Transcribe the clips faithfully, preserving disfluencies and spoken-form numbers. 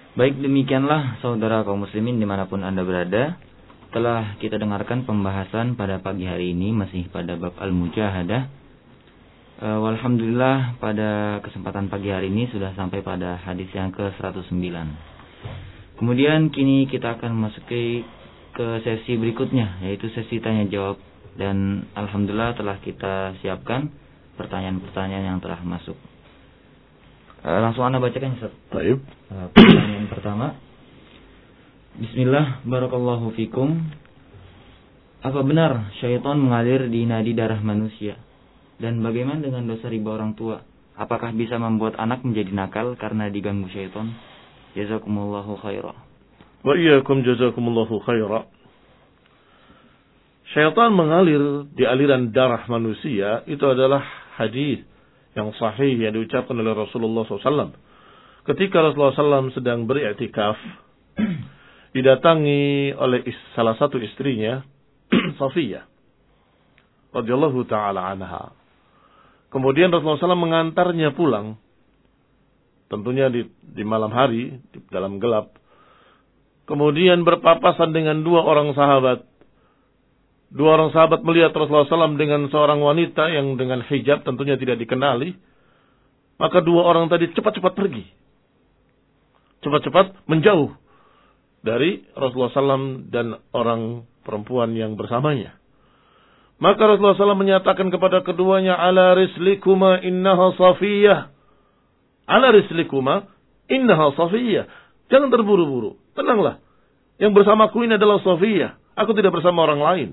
Baik, demikianlah saudara kaum muslimin dimanapun Anda berada. Telah kita dengarkan pembahasan pada pagi hari ini masih pada bab Al-Mujahadah. uh, Alhamdulillah pada kesempatan pagi hari ini sudah sampai pada hadis yang ke seratus sembilan. Kemudian kini kita akan memasuki ke sesi berikutnya, yaitu sesi tanya jawab. Dan Alhamdulillah telah kita siapkan pertanyaan-pertanyaan yang telah masuk. uh, Langsung Anda bacakan, Ustaz. Baik. uh, Pertanyaan pertama. Bismillah, barakallahu fikum. Apa benar syaitan mengalir di nadi darah manusia? Dan bagaimana dengan dosa riba orang tua? Apakah bisa membuat anak menjadi nakal karena diganggu syaitan? Jazakumullahu khairah. Wa iyyakum jazakumullahu khairah. Syaitan mengalir di aliran darah manusia itu adalah hadis yang sahih yang diucapkan oleh Rasulullah shallallahu alaihi wasallam. Ketika Rasulullah shallallahu alaihi wasallam sedang beriktikaf, didatangi oleh salah satu istrinya, Safiyah radhiyallahu taala anha. Kemudian Rasulullah shallallahu alaihi wasallam mengantarnya pulang, tentunya di, di malam hari, di dalam gelap. Kemudian berpapasan dengan dua orang sahabat. Dua orang sahabat melihat Rasulullah shallallahu alaihi wasallam dengan seorang wanita yang dengan hijab tentunya tidak dikenali. Maka dua orang tadi cepat-cepat pergi. Cepat-cepat menjauh dari Rasulullah shallallahu alaihi wasallam dan orang perempuan yang bersamanya. Maka Rasulullah shallallahu alaihi wasallam menyatakan kepada keduanya, ala rislikuma innaha Safiyah. Ala rislikuma innaha Safiyah. Jangan terburu-buru, tenanglah. Yang bersamaku ini adalah Safiyah. Aku tidak bersama orang lain.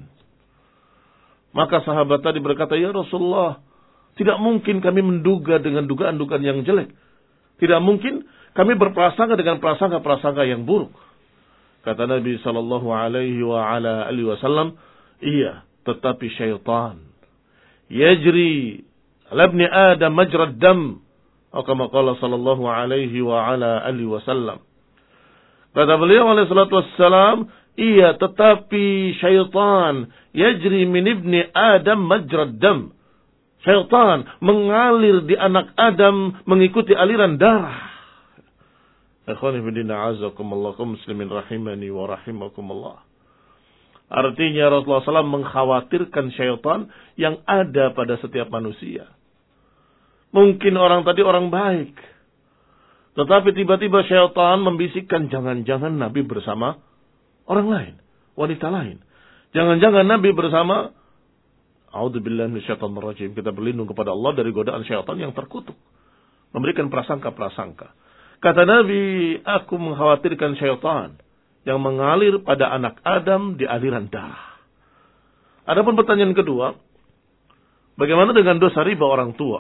Maka sahabat tadi berkata, ya Rasulullah, tidak mungkin kami menduga dengan dugaan-dugaan yang jelek. Tidak mungkin kami berprasangka dengan prasangka-prasangka yang buruk. Kata Nabi sallallahu alaihi wa ala alihi wasallam, iya, tetapi syaitan yajri ala ibni Adam majrad dam, atau kama qala sallallahu alaihi wa ala alihi wasallam. Kata beliau alaihi salatu wassalam, iya, tetapi syaitan yajri min ibni Adam majrad dam. Syaitan mengalir di anak Adam mengikuti aliran darah. Ikhwani fillah, azakumullah, kaum muslimin rahimani wa rahimakumullah. Artinya Rasulullah shallallahu alaihi wasallam mengkhawatirkan syaitan yang ada pada setiap manusia. Mungkin orang tadi orang baik, tetapi tiba-tiba syaitan membisikkan, jangan-jangan Nabi bersama orang lain, wanita lain. Jangan-jangan Nabi bersama, a'udzubillahi minasyaitonir rajim. Kita berlindung kepada Allah dari godaan syaitan yang terkutuk, memberikan prasangka-prasangka. Kata Nabi, aku mengkhawatirkan syaitan yang mengalir pada anak Adam di aliran darah. Adapun pertanyaan kedua, bagaimana dengan dosa riba orang tua?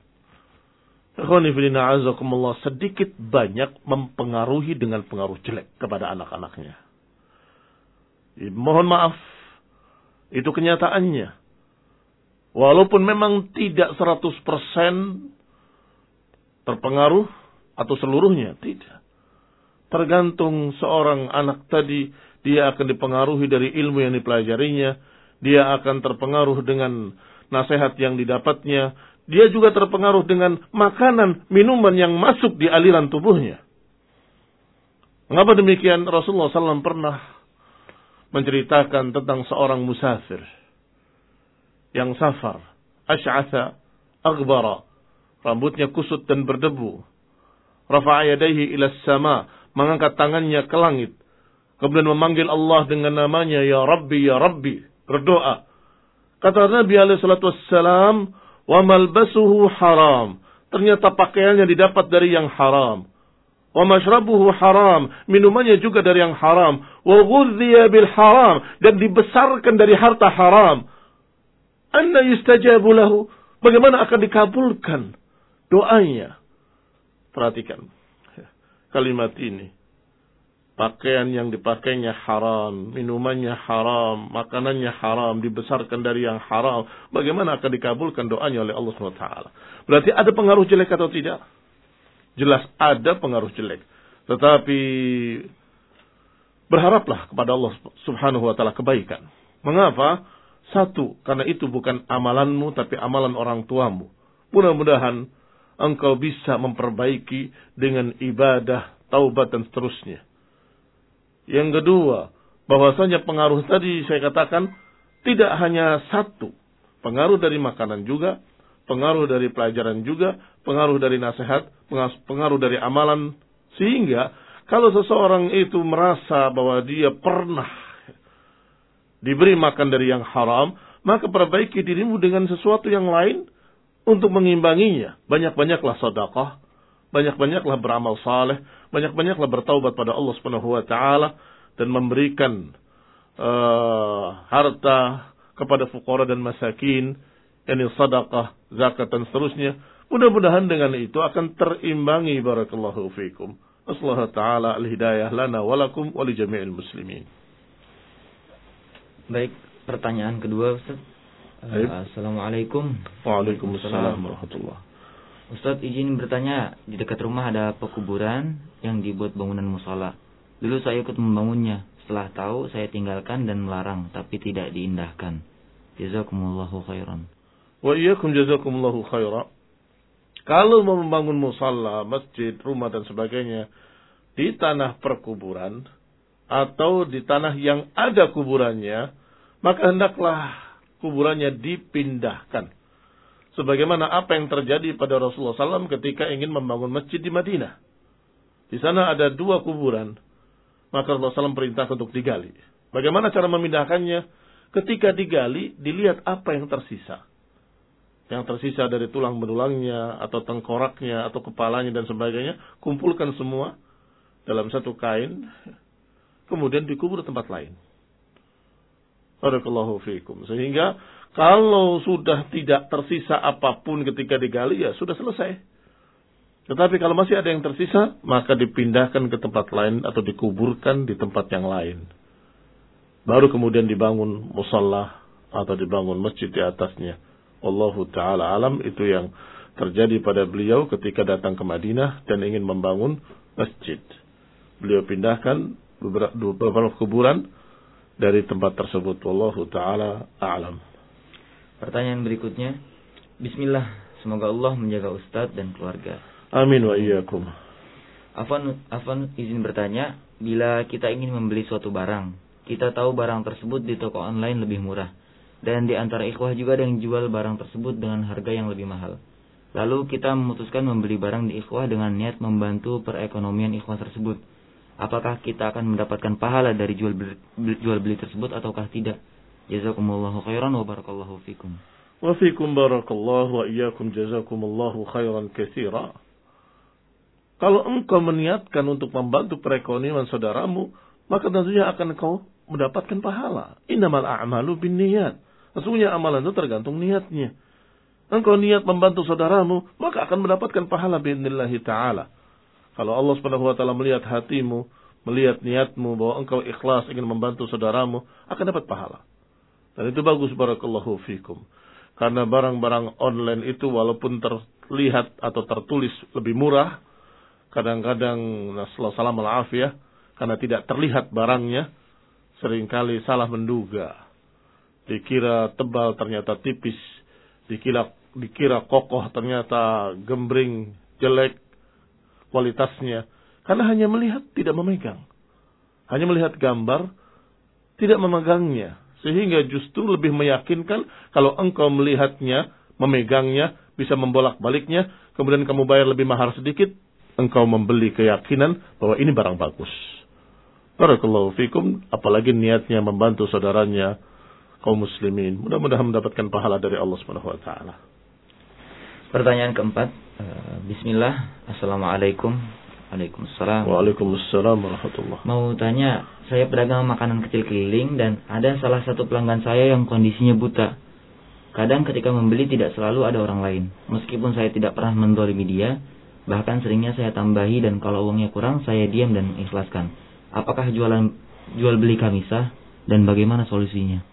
Sedikit banyak mempengaruhi dengan pengaruh jelek kepada anak-anaknya. Mohon maaf, itu kenyataannya. Walaupun memang tidak seratus persen terpengaruh atau seluruhnya, tidak. Tergantung seorang anak tadi, dia akan dipengaruhi dari ilmu yang dipelajarinya, dia akan terpengaruh dengan nasihat yang didapatnya, dia juga terpengaruh dengan makanan, minuman yang masuk di aliran tubuhnya. Mengapa demikian? Rasulullah shallallahu alaihi wasallam pernah menceritakan tentang seorang musafir yang safar, asy'atha aghbara, rambutnya kusut dan berdebu. Rafa'a yadayhi ila sama, mengangkat tangannya ke langit. Kemudian memanggil Allah dengan namanya, ya Rabbi, ya Rabbi, berdoa. Kata Nabi alaihi salatu wassalam, wa malbasuhu haram. Ternyata pakaiannya didapat dari yang haram. Wa mashrabuhu haram, minumannya juga dari yang haram. Wa ghudhiya bil haram, dan dibesarkan dari harta haram. Anna yustajabu lahu, bagaimana akan dikabulkan doanya? Perhatikan kalimat ini. Pakaian yang dipakainya haram, minumannya haram, makanannya haram, dibesarkan dari yang haram. Bagaimana akan dikabulkan doanya oleh Allah subhanahu wa taala? Berarti ada pengaruh jelek atau tidak? Jelas ada pengaruh jelek. Tetapi berharaplah kepada Allah subhanahu wa taala kebaikan. Mengapa? Satu, karena itu bukan amalanmu, tapi amalan orang tuamu. Mudah-mudahan engkau bisa memperbaiki dengan ibadah taubat dan seterusnya. Yang kedua, bahwasanya pengaruh tadi saya katakan tidak hanya satu. Pengaruh dari makanan juga, pengaruh dari pelajaran juga, pengaruh dari nasihat, pengaruh dari amalan. Sehingga kalau seseorang itu merasa bahwa dia pernah diberi makan dari yang haram, maka perbaiki dirimu dengan sesuatu yang lain untuk mengimbanginya. Banyak-banyaklah sedekah, banyak-banyaklah beramal saleh, banyak-banyaklah bertaubat pada Allah Subhanahu wa taala dan memberikan uh, harta kepada fuqara dan masakin, yakni sedekah, zakat dan seterusnya. Mudah-mudahan dengan itu akan terimbangi. Barakallahu fikum. Nasallahu taala al-hidayah lana wa lakum wa li jami'il muslimin. Baik, pertanyaan kedua Ustaz. Uh, Assalamualaikum. Waalaikumsalam warahmatullah. Ustaz, izin bertanya, di dekat rumah ada pekuburan yang dibuat bangunan musala. Dulu saya ikut membangunnya. Setelah tahu saya tinggalkan dan melarang, tapi tidak diindahkan. Jazakumullahu khairan. Wa iyyakum jazakumullahu khairan. Kalau mau membangun musalla, masjid, rumah dan sebagainya di tanah perkuburan atau di tanah yang ada kuburannya, maka hendaklah kuburannya dipindahkan. Sebagaimana apa yang terjadi pada Rasulullah shallallahu alaihi wasallam ketika ingin membangun masjid di Madinah. Di sana ada dua kuburan. Maka Rasulullah shallallahu alaihi wasallam perintahkan untuk digali. Bagaimana cara memindahkannya? Ketika digali, dilihat apa yang tersisa. Yang tersisa dari tulang benulangnya, atau tengkoraknya, atau kepalanya dan sebagainya. Kumpulkan semua dalam satu kain. Kemudian dikubur di tempat lain. Barakallahu fiikum. Sehingga kalau sudah tidak tersisa apapun ketika digali, ya sudah selesai. Tetapi kalau masih ada yang tersisa, maka dipindahkan ke tempat lain atau dikuburkan di tempat yang lain. Baru kemudian dibangun musalla atau dibangun masjid di atasnya. Wallahu ta'ala alam, itu yang terjadi pada beliau ketika datang ke Madinah dan ingin membangun masjid. Beliau pindahkan beberapa kuburan dari tempat tersebut. Wallahu ta'ala a'lam. Pertanyaan berikutnya. Bismillah, semoga Allah menjaga Ustaz dan keluarga. Amin wa iyyakum. Afan, Afan izin bertanya, bila kita ingin membeli suatu barang, kita tahu barang tersebut di toko online lebih murah, dan di antara ikhwah juga ada yang jual barang tersebut dengan harga yang lebih mahal. Lalu kita memutuskan membeli barang di ikhwah dengan niat membantu perekonomian ikhwah tersebut. Apakah kita akan mendapatkan pahala dari jual beli, jual beli tersebut ataukah tidak? Jazakumullahu khairan wa barakallahu fikum. Wa fikum barakallahu wa iyyakum jazakumullahu khairan katsira. Kalau engkau meniatkan untuk membantu perekonomian saudaramu, maka tentunya akan kau mendapatkan pahala. Innamal a'malu binniyat. Sesungguhnya amalan itu tergantung niatnya. Engkau niat membantu saudaramu, maka akan mendapatkan pahala bi'idnillahi ta'ala. Kalau Allah subhanahu wa ta'ala melihat hatimu, melihat niatmu bahwa engkau ikhlas ingin membantu saudaramu, akan dapat pahala. Dan itu bagus, barakallahu fikum. Karena barang-barang online itu walaupun terlihat atau tertulis lebih murah, kadang-kadang nasallahu salam al-afiyah, karena tidak terlihat barangnya, seringkali salah menduga. Dikira tebal ternyata tipis, dikira, dikira kokoh ternyata gembring, jelek kualitasnya. Karena hanya melihat, tidak memegang. Hanya melihat gambar, tidak memegangnya. Sehingga justru lebih meyakinkan kalau engkau melihatnya, memegangnya, bisa membolak-baliknya, kemudian kamu bayar lebih mahal sedikit, engkau membeli keyakinan bahwa ini barang bagus. Barakallahu fikum, apalagi niatnya membantu saudaranya kaum muslimin. Mudah-mudahan mendapatkan pahala dari Allah Subhanahu wa taala. Pertanyaan keempat. Bismillah. Assalamualaikum. Waalaikumsalam. Waalaikumsalam warahmatullah. Mau tanya, saya pedagang makanan kecil keliling dan ada salah satu pelanggan saya yang kondisinya buta. Kadang ketika membeli tidak selalu ada orang lain. Meskipun saya tidak pernah mendolimi dia, bahkan seringnya saya tambahi dan kalau uangnya kurang saya diam dan ikhlaskan. Apakah jualan jual beli kami sah dan bagaimana solusinya?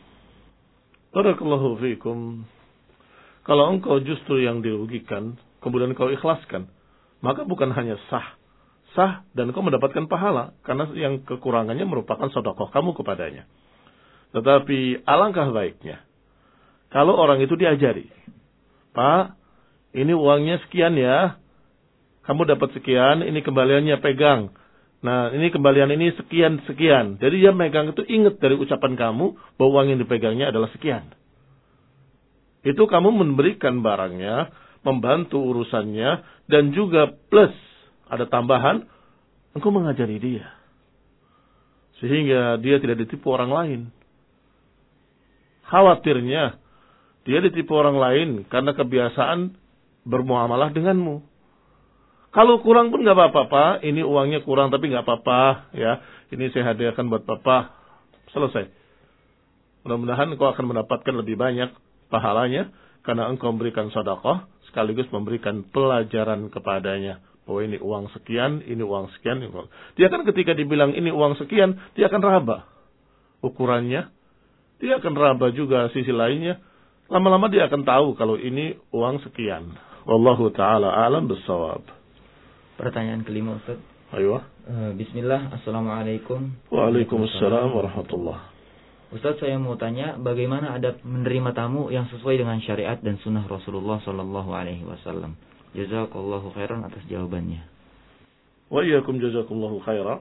Barakallahu fiikum. Kalau engkau justru yang dirugikan, kemudian kau ikhlaskan, maka bukan hanya sah, sah dan kau mendapatkan pahala karena yang kekurangannya merupakan sedekah kamu kepadanya. Tetapi alangkah baiknya kalau orang itu diajari, Pak, ini uangnya sekian ya. kamu dapat sekian, ini kembaliannya pegang. Nah, ini kembalian ini sekian-sekian. Jadi dia megang itu ingat dari ucapan kamu bahwa uang yang dipegangnya adalah sekian. Itu kamu memberikan barangnya, membantu urusannya, dan juga plus, ada tambahan, engkau mengajari dia. Sehingga dia tidak ditipu orang lain. Khawatirnya, dia ditipu orang lain karena kebiasaan bermuamalah denganmu. Kalau kurang pun nggak apa-apa, Pak. Ini uangnya kurang tapi nggak apa-apa, ya. Ini saya hadiahkan buat Papa. Selesai. Mudah-mudahan engkau akan mendapatkan lebih banyak pahalanya karena engkau memberikan sedekah sekaligus memberikan pelajaran kepadanya bahwa ini uang sekian, ini uang sekian. Dia kan ketika dibilang ini uang sekian, dia akan raba ukurannya. Dia akan raba juga sisi lainnya. Lama-lama dia akan tahu kalau ini uang sekian. Wallahu taala a'lam bissawab. Pertanyaan kelima, Ustaz. Ayo. Uh, Bismillah, Assalamualaikum. Waalaikumsalam warahmatullah. Ustaz, saya mau tanya, bagaimana adab menerima tamu yang sesuai dengan syariat dan sunnah Rasulullah Sallallahu Alaihi Wasallam? Jazakallahu khairan atas jawabannya. Wa iyyakum jazakallahu khairan.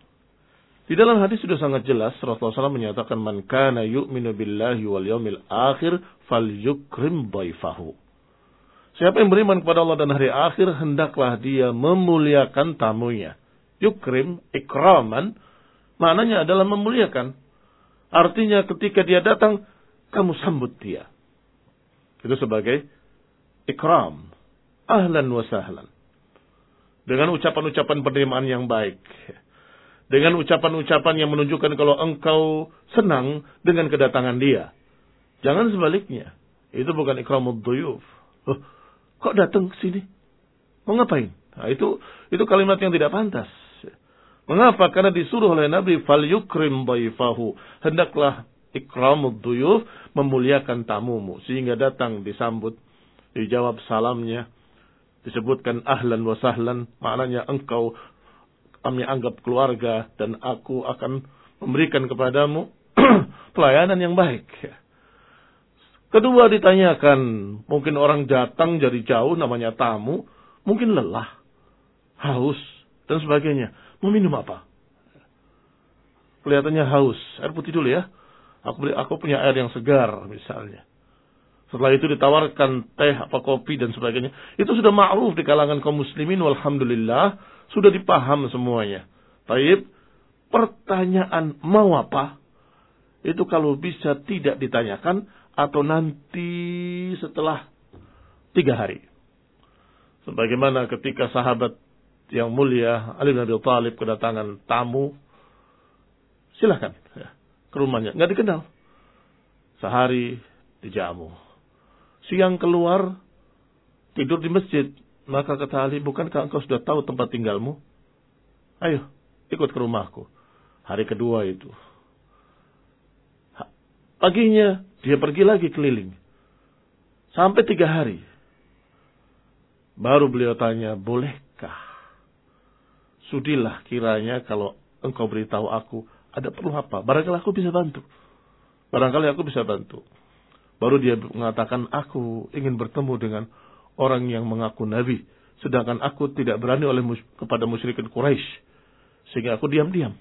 Di dalam hadis sudah sangat jelas Rasulullah sallallahu alaihi wasallam menyatakan man kana yu'minu billahi wal yawmil akhir falyukrim dhaifahu. Siapa yang beriman kepada Allah dan hari akhir, hendaklah dia memuliakan tamunya. Yukrim, ikraman, maknanya adalah memuliakan. Artinya ketika dia datang, kamu sambut dia. Itu sebagai ikram. Ahlan wa sahlan. Dengan ucapan-ucapan penerimaan yang baik. Dengan ucapan-ucapan yang menunjukkan kalau engkau senang dengan kedatangan dia. Jangan sebaliknya. Itu bukan ikramud dhuyuf. Oh, kok datang ke sini? Mau ngapain? Nah, itu itu kalimat yang tidak pantas. Mengapa? Karena disuruh oleh Nabi fal yukrim dhaifahu. Hendaklah ikramud dhuyuf, memuliakan tamumu sehingga datang disambut, dijawab salamnya, disebutkan ahlan wa sahlan, maknanya engkau kami anggap keluarga dan aku akan memberikan kepadamu pelayanan yang baik. Kedua ditanyakan, mungkin orang datang dari jauh namanya tamu, mungkin lelah, haus, dan sebagainya. Mau minum apa? Kelihatannya haus, air putih dulu ya. Aku, beri, aku punya air yang segar misalnya. Setelah itu ditawarkan teh, apa kopi dan sebagainya. Itu sudah ma'ruf di kalangan kaum muslimin, walhamdulillah, sudah dipaham semuanya. Taib, pertanyaan mau apa? Itu kalau bisa tidak ditanyakan, atau nanti setelah tiga hari. Sebagaimana ketika sahabat yang mulia Ali bin Abi Thalib kedatangan tamu, silakan ya, ke rumahnya, nggak dikenal. Sehari dijamu. Siang keluar tidur di masjid, maka kata Ali, bukankah engkau sudah tahu tempat tinggalmu? Ayo ikut ke rumahku. Hari kedua itu. Paginya dia pergi lagi keliling. Sampai tiga hari. Baru beliau tanya, bolehkah? Sudilah kiranya kalau engkau beritahu aku, ada perlu apa? Barangkali aku bisa bantu. Barangkali aku bisa bantu. Baru dia mengatakan, aku ingin bertemu dengan orang yang mengaku Nabi. Sedangkan aku tidak berani oleh mus- kepada musyrikin Quraisy. Sehingga aku diam-diam.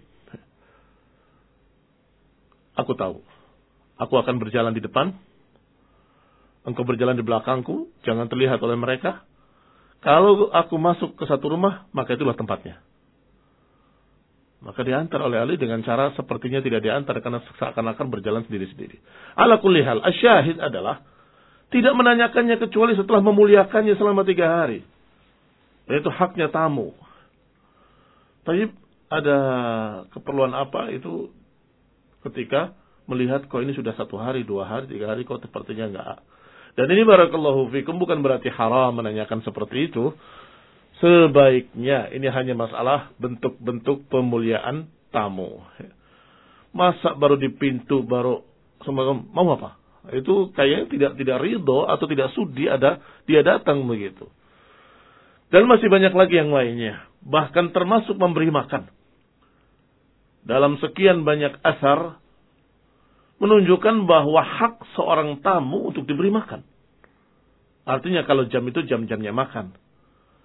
Aku tahu. Aku akan berjalan di depan. Engkau berjalan di belakangku. Jangan terlihat oleh mereka. Kalau aku masuk ke satu rumah, maka itulah tempatnya. Maka diantar oleh Ali dengan cara sepertinya tidak diantar. Karena seakan-akan berjalan sendiri-sendiri. Ala kulli hal. Asyahid adalah tidak menanyakannya kecuali setelah memuliakannya selama tiga hari. Dan itu haknya tamu. Tapi ada keperluan apa itu ketika melihat kok ini sudah satu hari, dua hari, tiga hari, kok sepertinya enggak. Dan ini barakallahu fikum bukan berarti haram menanyakan seperti itu. Sebaiknya ini hanya masalah bentuk-bentuk pemuliaan tamu. Masa baru di pintu baru semacam mau apa? Itu kayaknya tidak tidak ridho atau tidak sudi ada dia datang begitu. Dan masih banyak lagi yang lainnya. Bahkan termasuk memberi makan. Dalam sekian banyak asar menunjukkan bahwa hak seorang tamu untuk diberi makan. Artinya kalau jam itu jam-jamnya makan.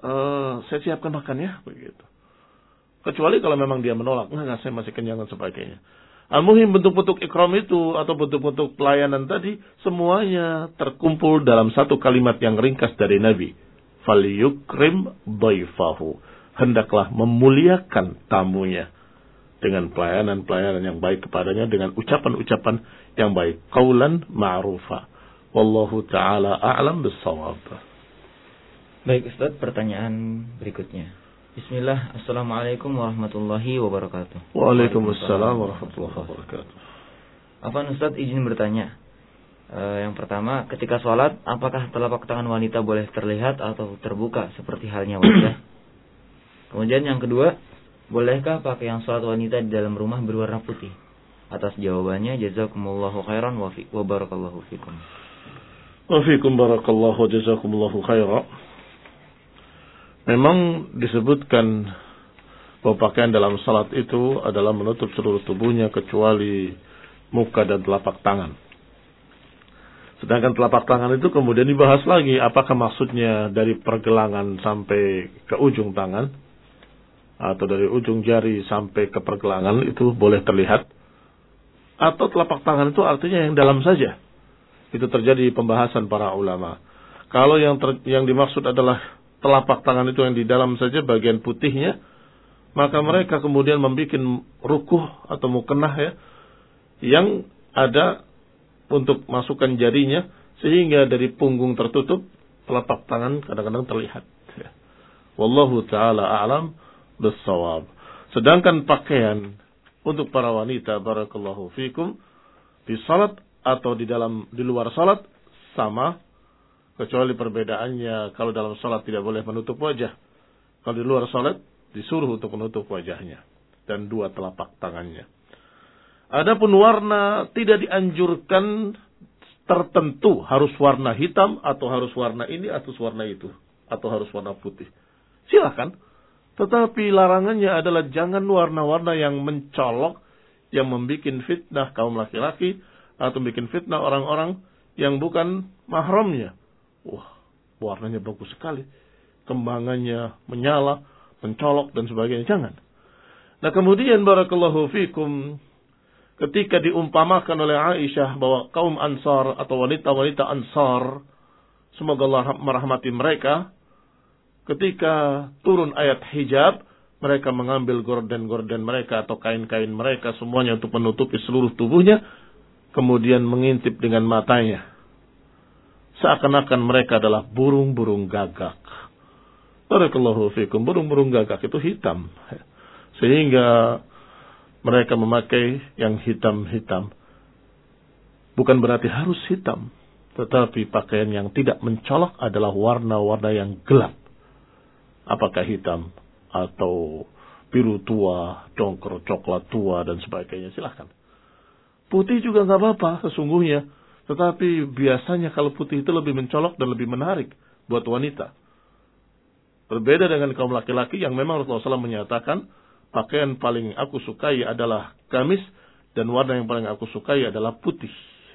uh, saya siapkan makan ya, begitu. Kecuali kalau memang dia menolak, enggak, saya masih kenyang dan sebagainya. Al-muhim bentuk-bentuk ikram itu atau bentuk-bentuk pelayanan tadi semuanya terkumpul dalam satu kalimat yang ringkas dari Nabi. Falyukrim dhaifahu. Hendaklah memuliakan tamunya dengan pelayanan-pelayanan yang baik kepadanya, dengan ucapan-ucapan yang baik. Qaulan ma'rufa. Wallahu ta'ala a'lam bis-shawab. Baik Ustaz, pertanyaan berikutnya. Bismillah, Assalamualaikum warahmatullahi wabarakatuh. Waalaikumsalam warahmatullahi wabarakatuh. Afwan Ustaz, izin bertanya. E, yang pertama, ketika sholat, apakah telapak tangan wanita boleh terlihat atau terbuka seperti halnya wajah? Kemudian yang kedua, bolehkah pakaian sholat wanita di dalam rumah berwarna putih? Atas jawabannya, jazakumullahu khairan wa barakallahu fikum. Wa fikum barakallahu wa jazakumullahu khairan. Memang disebutkan bahwa pakaian dalam salat itu adalah menutup seluruh tubuhnya kecuali muka dan telapak tangan. Sedangkan telapak tangan itu kemudian dibahas lagi, apakah maksudnya dari pergelangan sampai ke ujung tangan atau dari ujung jari sampai ke pergelangan itu boleh terlihat, atau telapak tangan itu artinya yang dalam saja. Itu terjadi pembahasan para ulama. Kalau yang ter, yang dimaksud adalah telapak tangan itu yang di dalam saja bagian putihnya, maka mereka kemudian membuat rukuh atau mukenah ya, yang ada untuk masukkan jarinya, sehingga dari punggung tertutup, telapak tangan kadang-kadang terlihat. Ya. Wallahu ta'ala a'lam bis-shawab. Sedangkan pakaian untuk para wanita, barakallahu fikum, di salat atau di dalam di luar salat sama. Kecuali perbedaannya, kalau dalam salat tidak boleh menutup wajah. Kalau di luar salat, disuruh untuk menutup wajahnya. Dan dua telapak tangannya. Adapun warna tidak dianjurkan tertentu. Harus warna hitam, atau harus warna ini, atau warna itu. Atau harus warna putih. Silakan. Tetapi larangannya adalah jangan warna-warna yang mencolok, yang membuat fitnah kaum laki-laki, atau bikin fitnah orang-orang yang bukan mahramnya. Wah, warnanya bagus sekali. Kembangannya menyala, mencolok dan sebagainya. Jangan. Nah kemudian barakallahu fikum, ketika diumpamakan oleh Aisyah bahwa kaum Ansar atau wanita-wanita Ansar, semoga Allah merahmati mereka, ketika turun ayat hijab, mereka mengambil gorden-gorden mereka atau kain-kain mereka semuanya untuk menutupi seluruh tubuhnya, kemudian mengintip dengan matanya. Seakan-akan mereka adalah burung-burung gagak. Barakallahu fikum, burung-burung gagak itu hitam. Sehingga mereka memakai yang hitam-hitam. Bukan berarti harus hitam. Tetapi pakaian yang tidak mencolok adalah warna-warna yang gelap. Apakah hitam atau biru tua, congker, coklat tua dan sebagainya, silahkan. Putih juga nggak apa-apa sesungguhnya. Tetapi biasanya kalau putih itu lebih mencolok dan lebih menarik buat wanita. Berbeda dengan kaum laki-laki yang memang Rasulullah shallallahu alaihi wasallam menyatakan, pakaian paling aku sukai adalah gamis dan warna yang paling aku sukai adalah putih.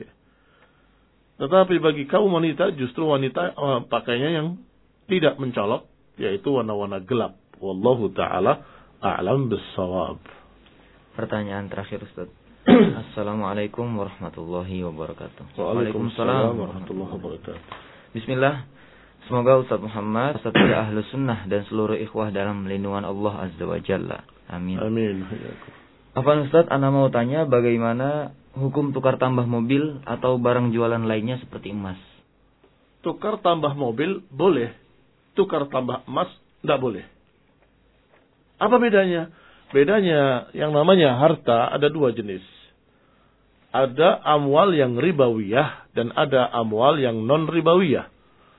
Tetapi bagi kaum wanita justru wanita uh, pakaiannya yang tidak mencolok, yaitu warna-warna gelap. Wallahu ta'ala a'lam bis-shawab. Pertanyaan terakhir Ustaz. Assalamualaikum warahmatullahi wabarakatuh. Waalaikumsalam warahmatullahi wabarakatuh. Bismillah. Semoga Ustaz Muhammad, Ustaz Ahlus Sunnah dan seluruh ikhwah dalam lindungan Allah Azza wa Jalla. Amin. Amin. Apa Ustaz, Ana mau tanya bagaimana hukum tukar tambah mobil atau barang jualan lainnya seperti emas? Tukar tambah mobil boleh. Tukar tambah emas tidak boleh. Apa bedanya? Bedanya yang namanya harta ada dua jenis. Ada amwal yang ribawiyah dan ada amwal yang non ribawiyah.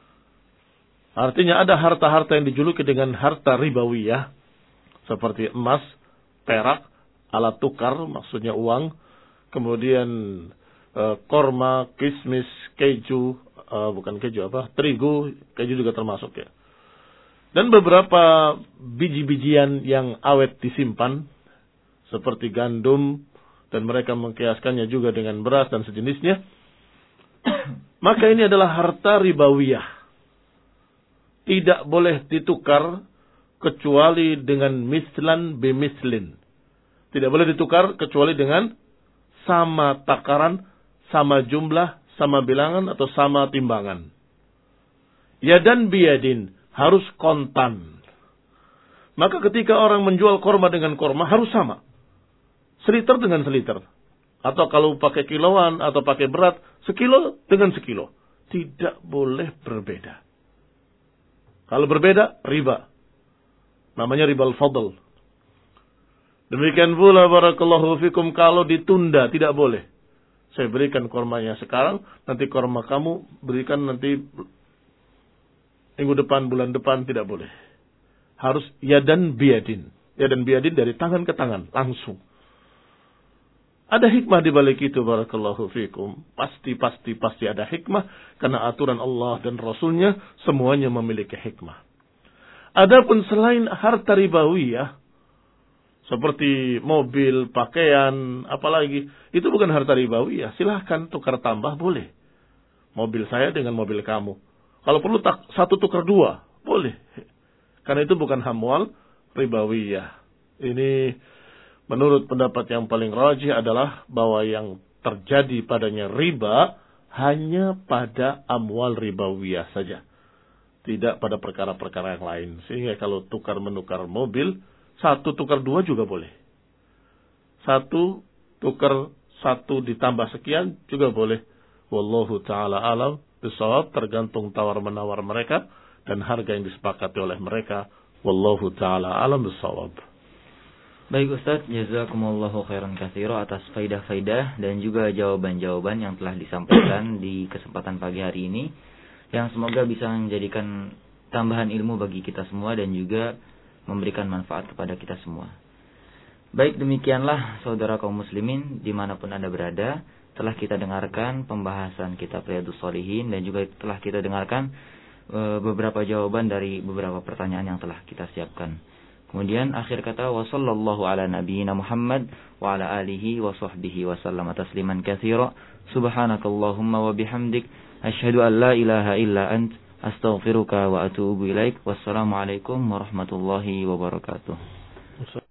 Artinya ada harta-harta yang dijuluki dengan harta ribawiyah. Seperti emas, perak, alat tukar, maksudnya uang. Kemudian e, korma, kismis, keju, e, bukan keju apa, terigu, keju juga termasuk ya. Dan beberapa biji-bijian yang awet disimpan, seperti gandum, dan mereka mengkiaskannya juga dengan beras dan sejenisnya. Maka ini adalah harta ribawiyah. tidak boleh ditukar kecuali dengan mislan bimislin. Tidak boleh ditukar kecuali dengan sama takaran, sama jumlah, sama bilangan atau sama timbangan. Yadan biyadin, harus kontan. Maka ketika orang menjual korma dengan korma harus sama. Seliter dengan seliter. Atau kalau pakai kiloan atau pakai berat, sekilo dengan sekilo. Tidak boleh berbeda. Kalau berbeda, riba. Namanya riba al-fadl. Demikian pula barakallahu fikum kalau ditunda, tidak boleh. Saya berikan kormanya sekarang, nanti korma kamu berikan nanti minggu depan, bulan depan, tidak boleh. Harus yadan biyadin. Yadan biyadin dari tangan ke tangan, langsung. Ada hikmah di balik itu barakallahu fikum. Pasti, pasti, pasti ada hikmah. Karena aturan Allah dan Rasulnya semuanya memiliki hikmah. Adapun selain harta ribawiyah, seperti mobil, pakaian, apalagi, itu bukan harta ribawiyah. Silahkan tukar tambah, boleh. Mobil saya dengan mobil kamu. Kalau perlu tak, satu tukar dua, boleh. Karena itu bukan hamwal ribawiyah. Ini menurut pendapat yang paling rajih adalah bahwa yang terjadi padanya riba hanya pada amwal ribawiyah saja. Tidak pada perkara-perkara yang lain. Sehingga kalau tukar-menukar mobil, satu tukar dua juga boleh. Satu tukar satu ditambah sekian juga boleh. Wallahu ta'ala alam bisawab, tergantung tawar-menawar mereka dan harga yang disepakati oleh mereka. Wallahu ta'ala alam bisawab. Baik Ustaz, jazakumullahu khairan katsira atas faidah-faidah dan juga jawaban-jawaban yang telah disampaikan di kesempatan pagi hari ini, yang semoga bisa menjadikan tambahan ilmu bagi kita semua dan juga memberikan manfaat kepada kita semua. Baik, demikianlah saudara kaum muslimin dimanapun Anda berada, telah kita dengarkan pembahasan kitab Riyadhus Shalihin dan juga telah kita dengarkan e, beberapa jawaban dari beberapa pertanyaan yang telah kita siapkan. Kemudian akhir kata, wa sallallahu ala nabiyyina Muhammad wa ala alihi wa sahbihi wa sallama tasliman katsira. Subhanakallahumma wa bihamdik asyhadu an la ilaha illa ant astaghfiruka wa atubu ilaik. Wassalamualaikum warahmatullahi wabarakatuh.